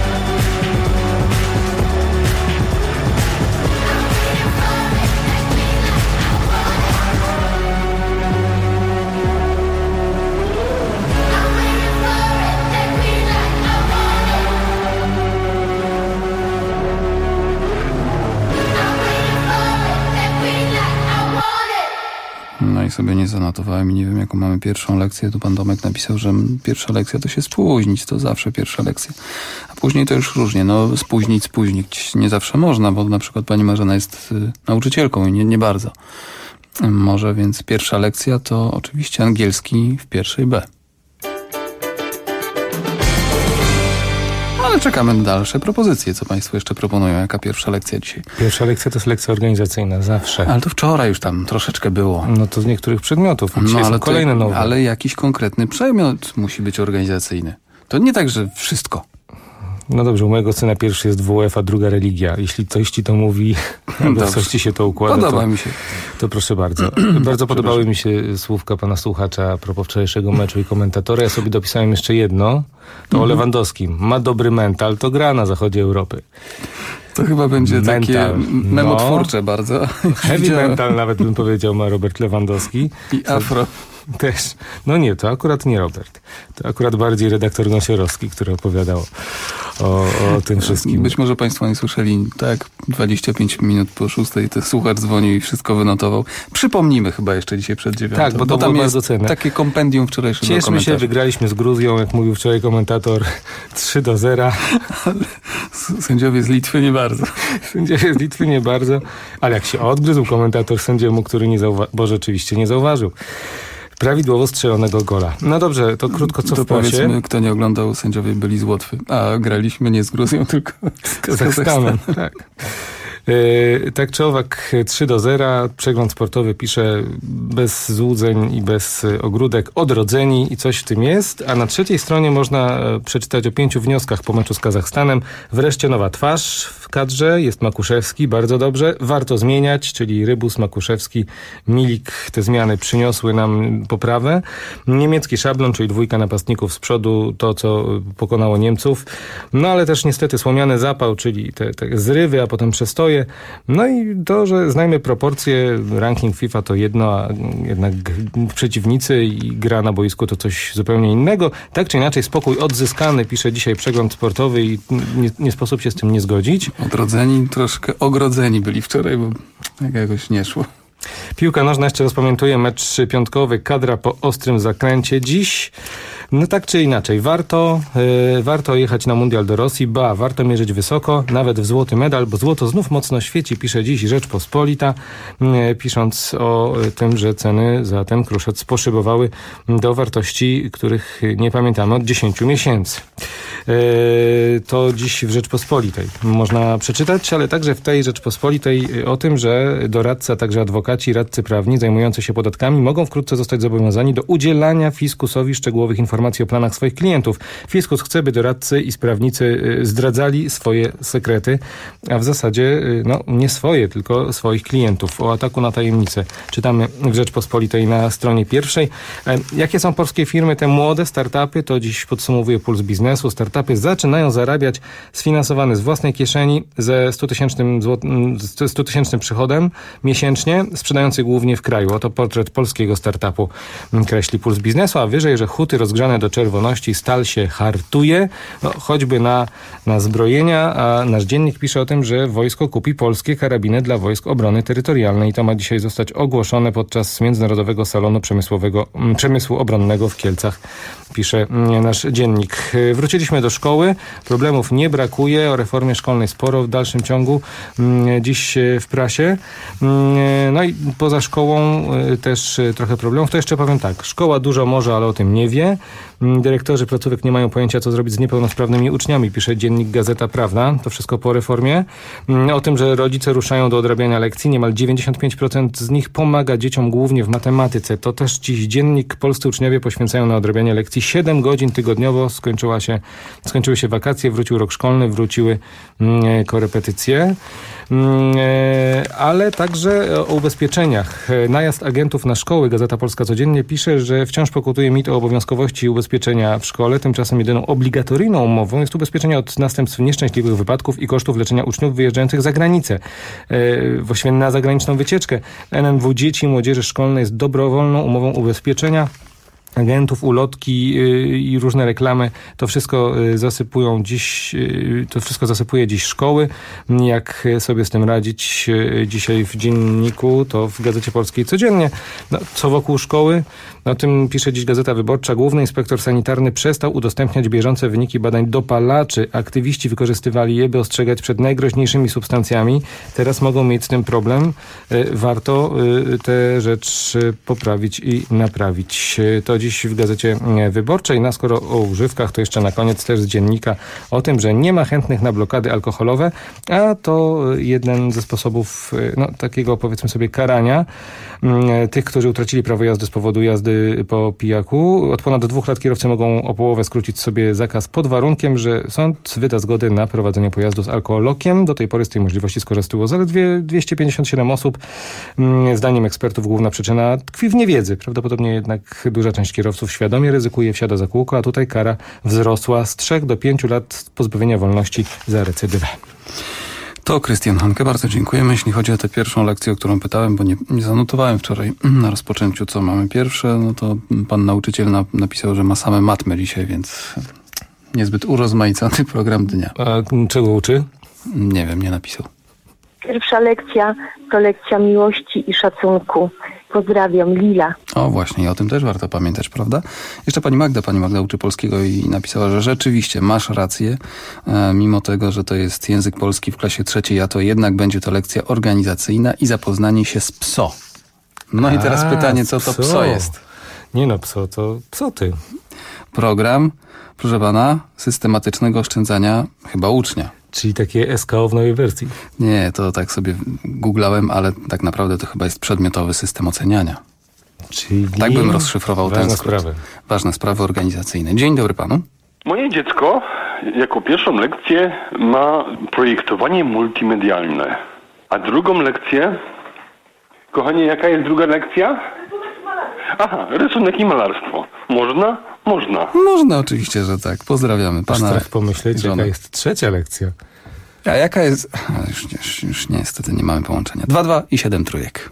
[SPEAKER 1] No i sobie nie zanotowałem i nie wiem, jaką mamy pierwszą lekcję. Tu pan Domek napisał, że pierwsza lekcja to się spóźnić, to zawsze pierwsza lekcja. A później to już różnie. No spóźnić nie zawsze można, bo na przykład pani Marzena jest nauczycielką i nie bardzo może, więc pierwsza lekcja to oczywiście angielski w pierwszej B. Ale czekamy na dalsze propozycje. Co państwo jeszcze proponują? Jaka pierwsza lekcja dzisiaj?
[SPEAKER 2] Pierwsza lekcja to jest lekcja organizacyjna, zawsze.
[SPEAKER 1] Ale to wczoraj już tam troszeczkę było.
[SPEAKER 2] No to z niektórych przedmiotów. Dzisiaj
[SPEAKER 1] ale
[SPEAKER 2] są kolejne nowe.
[SPEAKER 1] Ale jakiś konkretny przedmiot musi być organizacyjny. To nie tak, że wszystko.
[SPEAKER 2] No dobrze, u mojego syna pierwszy jest WF, a druga religia. Jeśli coś ci to mówi, albo coś ci się to układa,
[SPEAKER 1] podoba mi się.
[SPEAKER 2] To proszę bardzo. Bardzo podobały mi się słówka pana słuchacza a propos wczorajszego meczu i komentatora. Ja sobie dopisałem jeszcze jedno. To o Lewandowskim. Ma dobry mental, to gra na zachodzie Europy.
[SPEAKER 1] To chyba będzie takie memotwórcze bardzo.
[SPEAKER 2] Heavy mental nawet bym powiedział ma Robert Lewandowski.
[SPEAKER 1] I afro.
[SPEAKER 2] Też. No nie, to akurat nie Robert. To akurat bardziej redaktor Nosiorowski, który opowiadał o tym wszystkim.
[SPEAKER 1] Być może państwo nie słyszeli, tak, 25 minut po 6 to słuchacz dzwonił i wszystko wynotował. Przypomnijmy chyba jeszcze dzisiaj przed 9.
[SPEAKER 2] Tak, bo to
[SPEAKER 1] tam
[SPEAKER 2] było
[SPEAKER 1] jest
[SPEAKER 2] bardzo cenne.
[SPEAKER 1] takie kompendium wczorajszego
[SPEAKER 2] Cieszmy
[SPEAKER 1] komentarza.
[SPEAKER 2] się, wygraliśmy z Gruzją, jak mówił wczoraj komentator, 3-0.
[SPEAKER 1] Sędziowie z Litwy nie bardzo.
[SPEAKER 2] Sędziowie z Litwy nie bardzo, ale jak się odgryzł komentator sędziemu, który bo rzeczywiście nie zauważył prawidłowo strzelonego gola. No dobrze, to krótko co
[SPEAKER 1] to
[SPEAKER 2] w prasie.
[SPEAKER 1] Powiedzmy, kto nie oglądał, sędziowie byli z Łotwy. A graliśmy nie z Gruzją, tylko z
[SPEAKER 2] Kazachstanem. Tak. Tak czy owak 3-0, przegląd sportowy pisze bez złudzeń i bez ogródek, odrodzeni i coś w tym jest, a na trzeciej stronie można przeczytać o 5 wnioskach po meczu z Kazachstanem. Wreszcie nowa twarz w kadrze, jest Makuszewski, bardzo dobrze, warto zmieniać, czyli Rybus, Makuszewski, Milik, te zmiany przyniosły nam poprawę. Niemiecki szablon, czyli 2 napastników z przodu, to co pokonało Niemców, no ale też niestety słomiany zapał, czyli te zrywy, a potem przestoje. No i to, że znajmy proporcje, ranking FIFA to jedno, a jednak przeciwnicy i gra na boisku to coś zupełnie innego. Tak czy inaczej spokój odzyskany, pisze dzisiaj przegląd sportowy i nie sposób się z tym nie zgodzić.
[SPEAKER 1] Odrodzeni, troszkę ogrodzeni byli wczoraj, bo jakoś nie szło.
[SPEAKER 2] Piłka nożna, jeszcze raz pamiętuję, mecz piątkowy, kadra po ostrym zakręcie dziś. No tak czy inaczej, warto jechać na mundial do Rosji, warto mierzyć wysoko, nawet w złoty medal, bo złoto znów mocno świeci, pisze dziś Rzeczpospolita, pisząc o tym, że ceny za ten kruszec poszybowały do wartości, których nie pamiętamy od 10 miesięcy. To dziś w Rzeczpospolitej można przeczytać, ale także w tej Rzeczpospolitej o tym, że doradcy, a także adwokaci, radcy prawni zajmujący się podatkami mogą wkrótce zostać zobowiązani do udzielania fiskusowi szczegółowych informacji o planach swoich klientów. Fiskus chce, by doradcy i sprawnicy zdradzali swoje sekrety, a w zasadzie nie swoje, tylko swoich klientów. O ataku na tajemnicę czytamy w Rzeczpospolitej na stronie 1. Jakie są polskie firmy, te młode startupy? To dziś podsumowuje Puls Biznesu. Startupy zaczynają zarabiać sfinansowane z własnej kieszeni ze 100-tysięcznym przychodem miesięcznie, sprzedający głównie w kraju. Oto portret polskiego startupu, kreśli Puls Biznesu, a wyżej, że huty rozgrzane do czerwoności, stal się hartuje, choćby na zbrojenia, a nasz dziennik pisze o tym, że wojsko kupi polskie karabiny dla wojsk obrony terytorialnej i to ma dzisiaj zostać ogłoszone podczas Międzynarodowego Salonu Przemysłu Obronnego w Kielcach, pisze nasz dziennik. Wróciliśmy do szkoły, problemów nie brakuje, o reformie szkolnej sporo w dalszym ciągu dziś w prasie. No i poza szkołą też trochę problemów. To jeszcze powiem tak, szkoła dużo może, ale o tym nie wie. Dyrektorzy placówek nie mają pojęcia, co zrobić z niepełnosprawnymi uczniami, pisze dziennik Gazeta Prawna. To wszystko po reformie. O tym, że rodzice ruszają do odrabiania lekcji. Niemal 95% z nich pomaga dzieciom głównie w matematyce. To też dziś dziennik. Polscy uczniowie poświęcają na odrabianie lekcji 7 godzin tygodniowo. Skończyły się wakacje, wrócił rok szkolny, wróciły korepetycje. Ale także o ubezpieczeniach. Najazd agentów na szkoły. Gazeta Polska codziennie pisze, że wciąż pokutuje mit o obowiązkowości ubezpieczenia w szkole. Tymczasem jedyną obligatoryjną umową jest ubezpieczenie od następstw nieszczęśliwych wypadków i kosztów leczenia uczniów wyjeżdżających za granicę. Właściwie na zagraniczną wycieczkę. NNW dzieci i młodzieży szkolnej jest dobrowolną umową ubezpieczenia. Agentów, ulotki i różne reklamy, to wszystko zasypuje dziś szkoły. Jak sobie z tym radzić dzisiaj w dzienniku, to w Gazecie Polskiej codziennie. Co wokół szkoły? O tym pisze dziś Gazeta Wyborcza. Główny inspektor sanitarny przestał udostępniać bieżące wyniki badań dopalaczy. Aktywiści wykorzystywali je, by ostrzegać przed najgroźniejszymi substancjami. Teraz mogą mieć z tym problem. Warto tę rzecz poprawić i naprawić. To dziś w Gazecie Wyborczej. No, skoro o używkach, to jeszcze na koniec też z dziennika o tym, że nie ma chętnych na blokady alkoholowe, a to jeden ze sposobów takiego, powiedzmy sobie, karania tych, którzy utracili prawo jazdy z powodu jazdy po pijaku. Od ponad 2 lat kierowcy mogą o połowę skrócić sobie zakaz pod warunkiem, że sąd wyda zgodę na prowadzenie pojazdu z alkoholokiem. Do tej pory z tej możliwości skorzystało zaledwie 257 osób. Zdaniem ekspertów główna przyczyna tkwi w niewiedzy. Prawdopodobnie jednak duża część kierowców świadomie ryzykuje, wsiada za kółko, a tutaj kara wzrosła z 3 do 5 lat pozbawienia wolności za recydywę.
[SPEAKER 1] To Krystian Hanke, bardzo dziękujemy. Jeśli chodzi o tę pierwszą lekcję, o którą pytałem, bo nie zanotowałem wczoraj na rozpoczęciu, co mamy pierwsze, no to pan nauczyciel napisał, że ma same matmy dzisiaj, więc niezbyt urozmaicony program dnia.
[SPEAKER 2] A czego uczy?
[SPEAKER 1] Nie wiem, nie napisał.
[SPEAKER 6] Pierwsza lekcja to lekcja miłości i szacunku. Pozdrawiam, Lila.
[SPEAKER 1] O właśnie, i o tym też warto pamiętać, prawda? Jeszcze pani Magda uczy polskiego i napisała, że rzeczywiście masz rację, mimo tego, że to jest język polski w klasie 3, a to jednak będzie to lekcja organizacyjna i zapoznanie się z PSO. No i teraz pytanie, co to PSO jest?
[SPEAKER 2] Nie no, PSO to PSOty.
[SPEAKER 1] Program, proszę pana, systematycznego oszczędzania chyba ucznia.
[SPEAKER 2] Czyli takie SKO w nowej wersji.
[SPEAKER 1] Nie, to tak sobie googlałem, ale tak naprawdę to chyba jest przedmiotowy system oceniania.
[SPEAKER 2] Czyli
[SPEAKER 1] tak bym rozszyfrował ten skrót.
[SPEAKER 2] Sprawy.
[SPEAKER 1] Ważne sprawy organizacyjne. Dzień dobry panu.
[SPEAKER 5] Moje dziecko jako pierwszą lekcję ma projektowanie multimedialne, a drugą lekcję... Kochanie, jaka jest druga lekcja? Aha, rysunek i malarstwo. Można? Można.
[SPEAKER 1] Można, oczywiście, że tak. Pozdrawiamy pana.
[SPEAKER 2] Strach pomyśleć, jaka jest trzecia lekcja.
[SPEAKER 1] A jaka jest... Już niestety nie mamy połączenia. 2 i 7 trójek.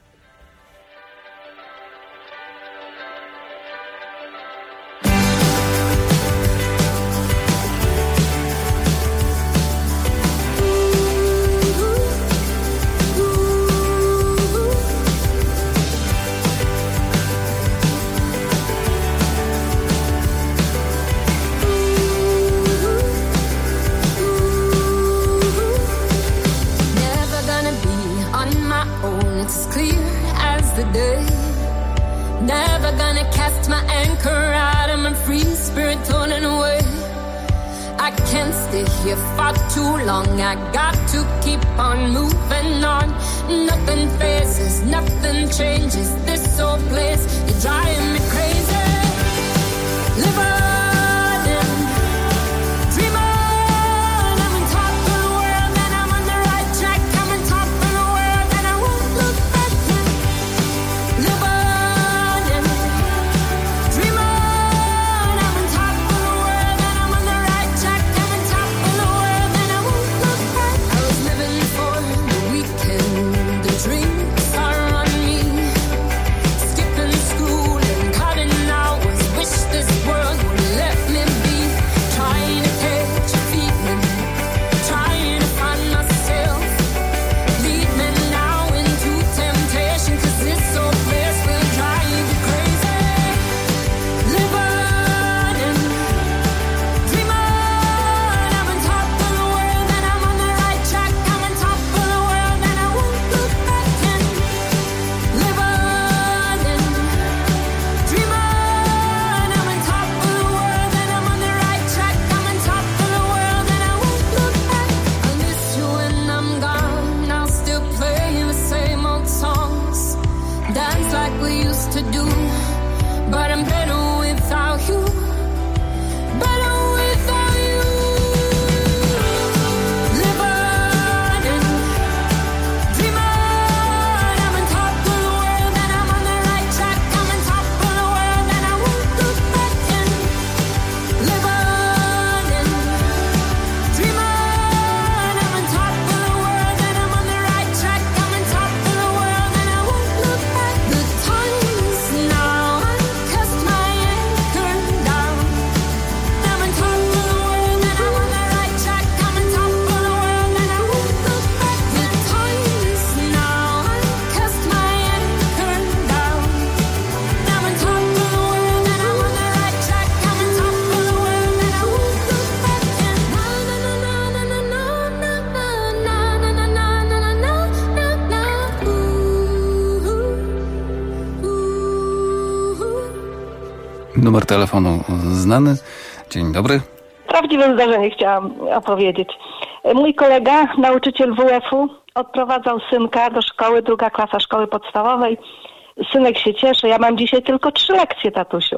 [SPEAKER 1] Numer telefonu znany. Dzień dobry.
[SPEAKER 8] Prawdziwe zdarzenie chciałam opowiedzieć. Mój kolega, nauczyciel WF-u, odprowadzał synka do szkoły, 2. klasa szkoły podstawowej. Synek się cieszy, ja mam dzisiaj tylko 3 lekcje, tatusiu.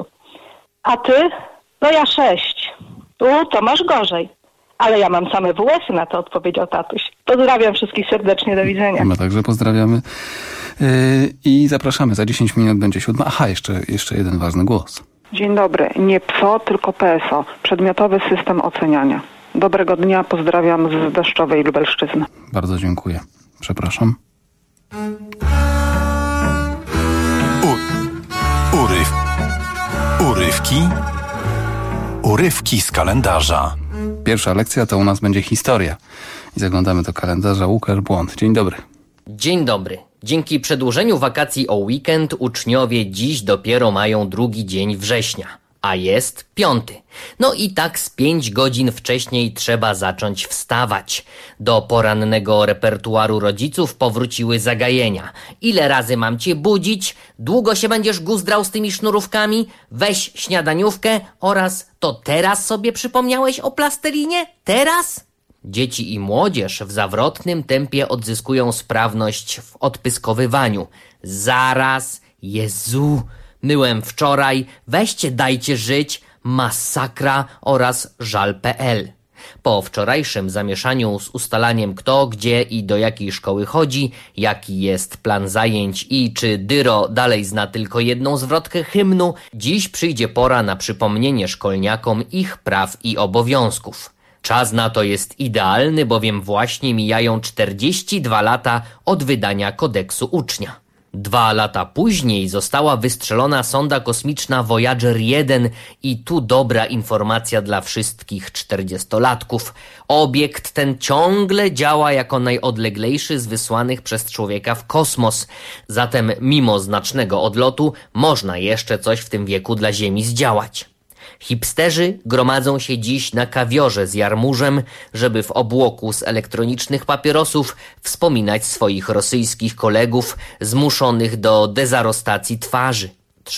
[SPEAKER 8] A ty? No ja 6. To masz gorzej. Ale ja mam same WF-y, na to odpowiedział tatuś. Pozdrawiam wszystkich serdecznie, do widzenia.
[SPEAKER 1] My także pozdrawiamy. I zapraszamy, za 10 minut będzie 7. Aha, jeszcze jeden ważny głos.
[SPEAKER 9] Dzień dobry. Nie PSO, tylko PSO. Przedmiotowy system oceniania. Dobrego dnia, pozdrawiam z Deszczowej Lubelszczyzny.
[SPEAKER 1] Bardzo dziękuję. Przepraszam.
[SPEAKER 14] Urywki z kalendarza.
[SPEAKER 1] Pierwsza lekcja to u nas będzie historia. I zaglądamy do kalendarza. Łukasz Błąd. Dzień dobry.
[SPEAKER 10] Dzień dobry. Dzięki przedłużeniu wakacji o weekend uczniowie dziś dopiero mają 2 dzień września, a jest 5. No i tak z 5 godzin wcześniej trzeba zacząć wstawać. Do porannego repertuaru rodziców powróciły zagajenia. Ile razy mam cię budzić? Długo się będziesz guzdrał z tymi sznurówkami? Weź śniadaniówkę oraz to teraz sobie przypomniałeś o plastelinie? Teraz? Dzieci i młodzież w zawrotnym tempie odzyskują sprawność w odpyskowywaniu. Zaraz, Jezu, myłem wczoraj, weźcie dajcie żyć, masakra oraz żal.pl. Po wczorajszym zamieszaniu z ustalaniem kto, gdzie i do jakiej szkoły chodzi, jaki jest plan zajęć i czy Dyro dalej zna tylko jedną zwrotkę hymnu, dziś przyjdzie pora na przypomnienie szkolniakom ich praw i obowiązków. Czas na to jest idealny, bowiem właśnie mijają 42 lata od wydania kodeksu ucznia. 2 lata później została wystrzelona sonda kosmiczna Voyager 1 i tu dobra informacja dla wszystkich 40-latków. Obiekt ten ciągle działa jako najodleglejszy z wysłanych przez człowieka w kosmos. Zatem mimo znacznego odlotu można jeszcze coś w tym wieku dla Ziemi zdziałać. Hipsterzy gromadzą się dziś na kawiorze z jarmużem, żeby w obłoku z elektronicznych papierosów wspominać swoich rosyjskich kolegów zmuszonych do dezarostacji twarzy.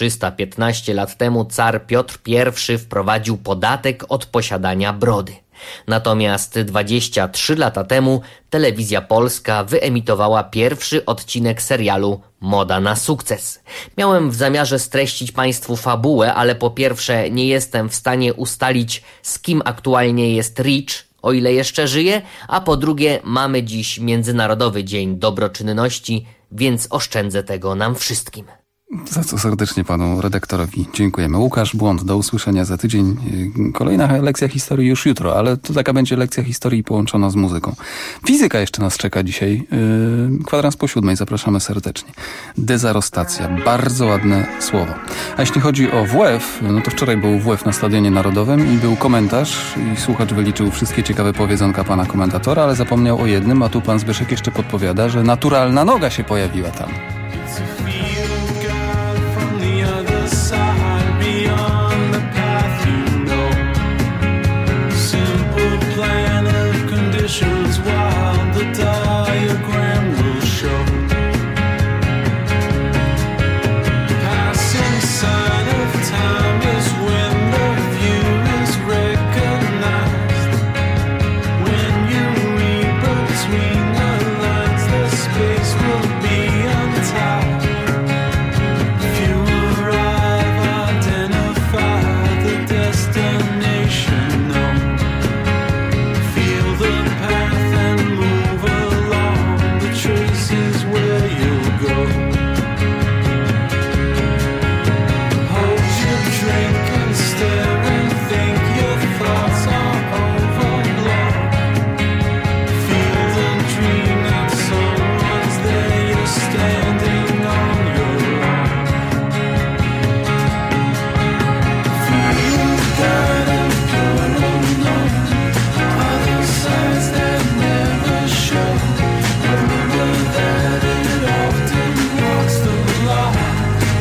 [SPEAKER 10] 315 lat temu car Piotr I wprowadził podatek od posiadania brody. Natomiast 23 lata temu Telewizja Polska wyemitowała pierwszy odcinek serialu Moda na sukces. Miałem w zamiarze streścić Państwu fabułę, ale po pierwsze nie jestem w stanie ustalić, z kim aktualnie jest Rich, o ile jeszcze żyje, a po drugie mamy dziś Międzynarodowy Dzień Dobroczynności, więc oszczędzę tego nam wszystkim.
[SPEAKER 1] Za co serdecznie panu redaktorowi dziękujemy. Łukasz Błąd, do usłyszenia za tydzień. Kolejna lekcja historii już jutro, ale to taka będzie lekcja historii połączona z muzyką. Fizyka jeszcze nas czeka dzisiaj. 6:15, zapraszamy serdecznie. Dezarostacja, bardzo ładne słowo. A jeśli chodzi o WF, no to wczoraj był WF na Stadionie Narodowym i był komentarz i słuchacz wyliczył wszystkie ciekawe powiedzonka pana komentatora, ale zapomniał o jednym, a tu pan Zbyszek jeszcze podpowiada, że naturalna noga się pojawiła tam.
[SPEAKER 4] While the diagram will show passing sign of time is when the view is recognized. When you read between the lines, the space will be untied. If you arrive, identify the destination known. Feel the path and move along, the traces where you'll go. Hold your drink and stare and think your thoughts are overblown. Feel the dream that someone's there, you're standing on your own. Feel God and pure unknown, other sides that never show. Remember that it often walks the line.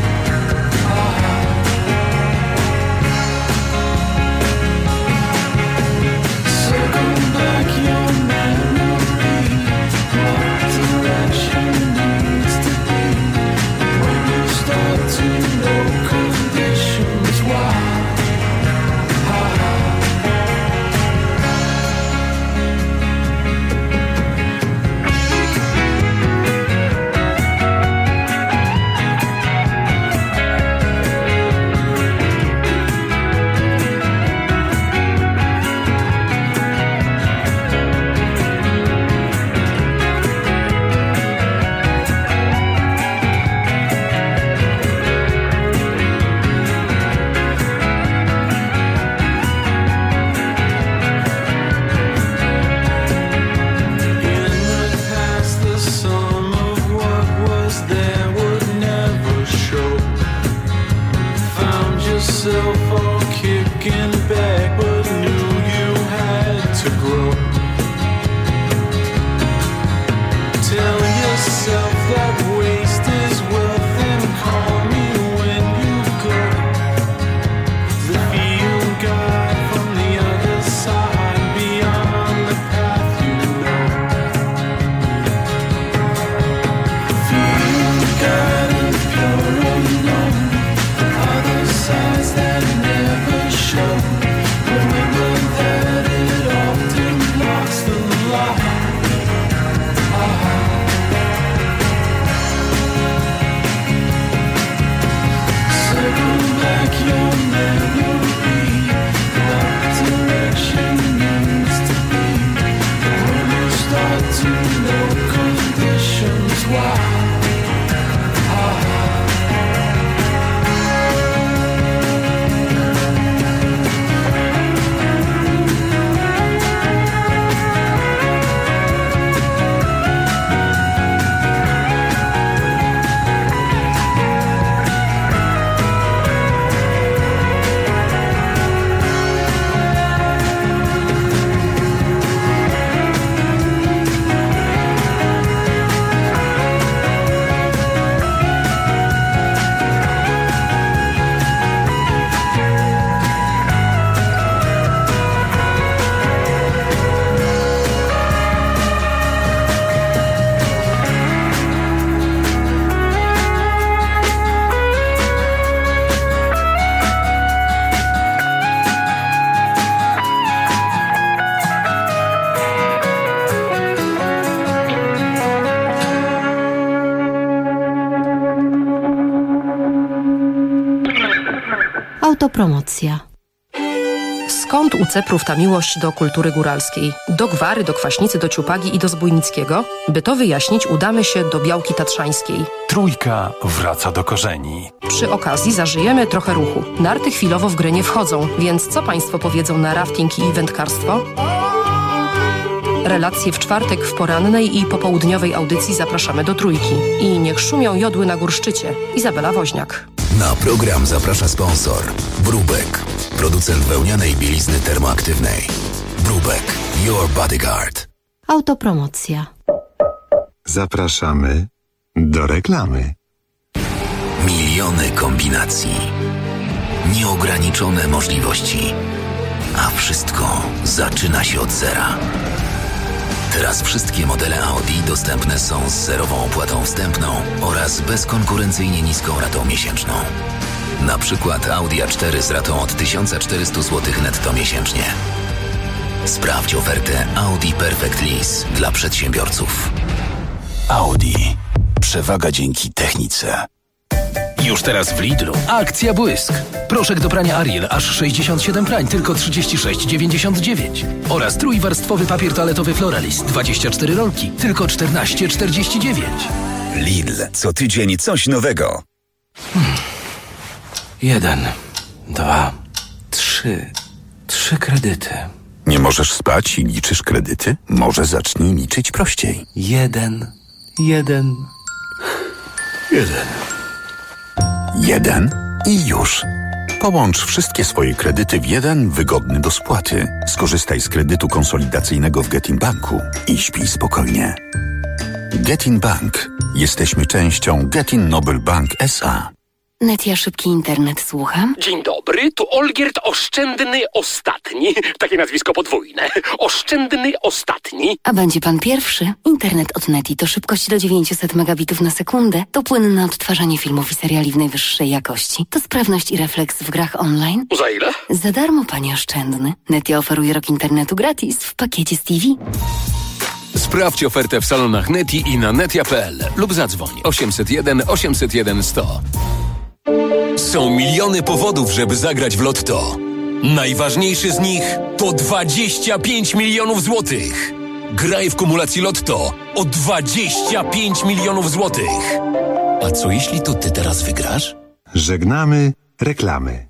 [SPEAKER 4] Circle back your memory, what direction needs to be. When you start to know conditions, why? In the past, the sum of what was there would never show. Found yourself all kicking back, but knew you had to grow. Tell yourself that waste is wealth and call me when you go. The view God from the other side, beyond the path you know. Feel God and pure unknown, other sides that never show. Remember that it often
[SPEAKER 11] Autopromocja.
[SPEAKER 12] Skąd u Ceprów ta miłość do kultury góralskiej? Do Gwary, do Kwaśnicy, do Ciupagi i do Zbójnickiego? By to wyjaśnić, udamy się do Białki Tatrzańskiej.
[SPEAKER 14] Trójka wraca do korzeni.
[SPEAKER 12] Przy okazji zażyjemy trochę ruchu. Narty chwilowo w grę nie wchodzą, więc co Państwo powiedzą na rafting i wędkarstwo? Relacje w czwartek w porannej i popołudniowej audycji zapraszamy do Trójki. I niech szumią jodły na górszczycie. Izabela Woźniak.
[SPEAKER 15] Na program zaprasza sponsor Brubek, producent wełnianej bielizny termoaktywnej. Brubek, your bodyguard.
[SPEAKER 11] Autopromocja.
[SPEAKER 7] Zapraszamy do reklamy.
[SPEAKER 15] Miliony kombinacji, nieograniczone możliwości, a wszystko zaczyna się od zera. Teraz wszystkie modele Audi dostępne są z zerową opłatą wstępną oraz bezkonkurencyjnie niską ratą miesięczną. Na przykład Audi A4 z ratą od 1400 zł netto miesięcznie. Sprawdź ofertę Audi Perfect Lease dla przedsiębiorców.
[SPEAKER 23] Audi. Przewaga dzięki technice.
[SPEAKER 16] Już teraz w Lidlu akcja Błysk. Proszek do prania Ariel aż 67 prań, tylko 36,99. Oraz trójwarstwowy papier toaletowy Floralis 24 rolki, tylko 14,49.
[SPEAKER 26] Lidl. Co tydzień coś nowego.
[SPEAKER 16] 1, 2, 3. 3 kredyty.
[SPEAKER 23] Nie możesz spać i liczysz kredyty? Może zacznij liczyć prościej.
[SPEAKER 16] 1.
[SPEAKER 23] 1 i już. Połącz wszystkie swoje kredyty w jeden wygodny do spłaty. Skorzystaj z kredytu konsolidacyjnego w Getin Banku i śpij spokojnie. Getin Bank. Jesteśmy częścią Getin Nobel Bank S.A.
[SPEAKER 11] Netia Szybki Internet, słucham.
[SPEAKER 17] Dzień dobry, tu Olgierd Oszczędny Ostatni. Takie nazwisko podwójne. Oszczędny Ostatni.
[SPEAKER 11] A będzie pan pierwszy? Internet od Neti to szybkość do 900 megabitów na sekundę, to płynne odtwarzanie filmów i seriali w najwyższej jakości, to sprawność i refleks w grach online.
[SPEAKER 17] Za ile?
[SPEAKER 11] Za darmo, panie Oszczędny. Netia oferuje rok internetu gratis w pakiecie z TV.
[SPEAKER 28] Sprawdź ofertę w salonach Neti i na netia.pl lub zadzwoń 801 801 100. Są miliony powodów, żeby zagrać w Lotto. Najważniejszy z nich to 25 milionów złotych. Graj w kumulacji Lotto o 25 milionów złotych. A co jeśli to ty teraz wygrasz?
[SPEAKER 7] Żegnamy reklamy.